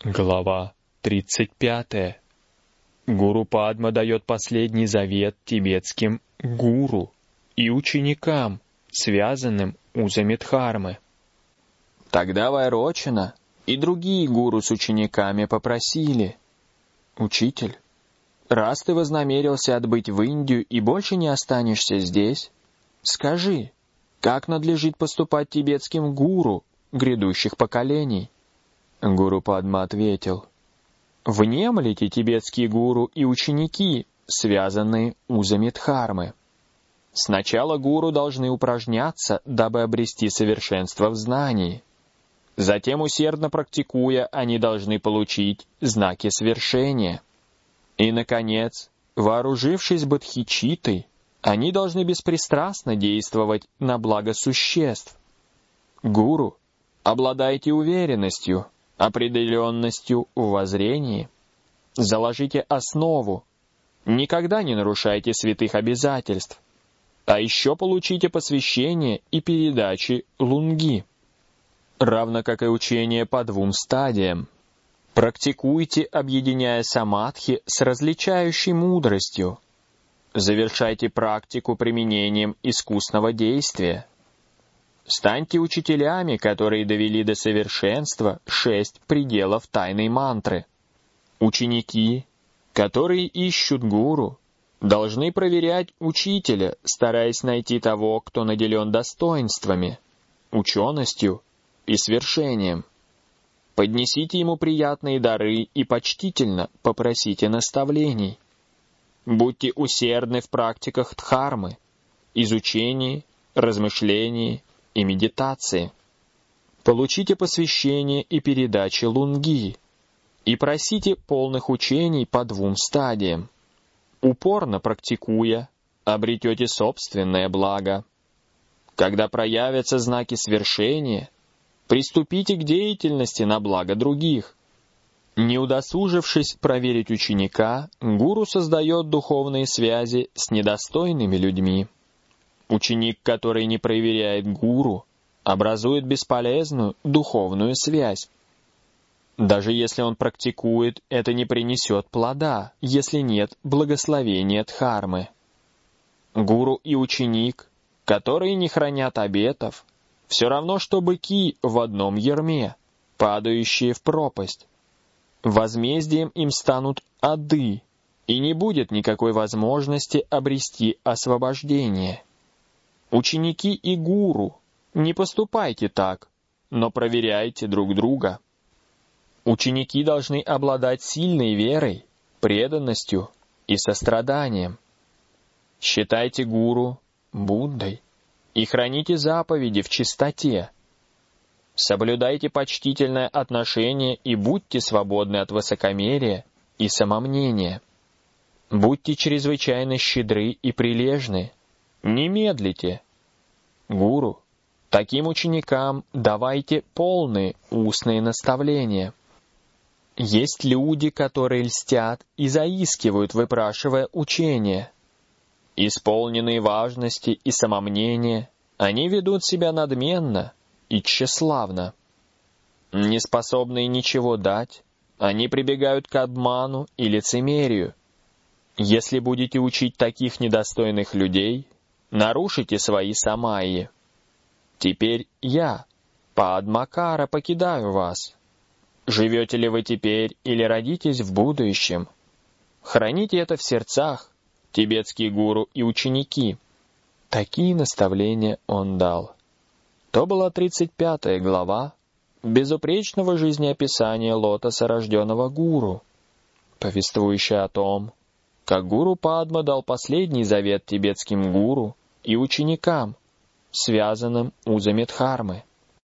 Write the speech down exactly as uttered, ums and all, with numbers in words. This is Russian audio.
Глава тридцать пятая. Гуру Падма дает последний завет тибетским гуру и ученикам, связанным узами Дхармы. Тогда Вайрочана и другие гуру с учениками попросили: «Учитель, раз ты вознамерился отбыть в Индию и больше не останешься здесь, скажи, как надлежит поступать тибетским гуру грядущих поколений?» Гуру Падма ответил: «Внемлите тибетские гуру и ученики, связанные узами Дхармы. Сначала гуру должны упражняться, дабы обрести совершенство в знании. Затем, усердно практикуя, они должны получить знаки свершения. И, наконец, вооружившись бодхичиттой, они должны беспристрастно действовать на благо существ. Гуру, обладайте уверенностью, определенностью в воззрении. Заложите основу. Никогда не нарушайте святых обязательств. А еще получите посвящение и передачи лунги, равно как и учение по двум стадиям. Практикуйте, объединяя самадхи с различающей мудростью. Завершайте практику применением искусного действия. Станьте учителями, которые довели до совершенства шесть пределов тайной мантры. Ученики, которые ищут гуру, должны проверять учителя, стараясь найти того, кто наделен достоинствами, ученостью и свершением. Поднесите ему приятные дары и почтительно попросите наставлений. Будьте усердны в практиках дхармы, изучении, размышлении и медитации. Получите посвящение и передачи лунги и просите полных учений по двум стадиям. Упорно практикуя, обретете собственное благо. Когда проявятся знаки свершения, приступите к деятельности на благо других. Не удосужившись проверить ученика, гуру создает духовные связи с недостойными людьми. Ученик, который не проверяет гуру, образует бесполезную духовную связь. Даже если он практикует, это не принесет плода, если нет благословения Дхармы. Гуру и ученик, которые не хранят обетов, все равно, что быки в одном ярме, падающие в пропасть. Возмездием им станут ады, и не будет никакой возможности обрести освобождение. Ученики и гуру, не поступайте так, но проверяйте друг друга. Ученики должны обладать сильной верой, преданностью и состраданием. Считайте гуру Буддой и храните заповеди в чистоте. Соблюдайте почтительное отношение и будьте свободны от высокомерия и самомнения. Будьте чрезвычайно щедры и прилежны. Не медлите. Гуру, таким ученикам давайте полные устные наставления. Есть люди, которые льстят и заискивают, выпрашивая учения. Исполненные важности и самомнения, они ведут себя надменно и тщеславно. Неспособные ничего дать, они прибегают к обману и лицемерию. Если будете учить таких недостойных людей, нарушите свои самайи. Теперь я, Падмакара, покидаю вас. Живете ли вы теперь или родитесь в будущем? Храните это в сердцах, тибетские гуру и ученики. Такие наставления он дал. То была тридцать пятая глава безупречного жизнеописания лотоса рожденного гуру, повествующая о том, как гуру Падма дал последний завет тибетским гуру и ученикам, связанным узами Дхармы.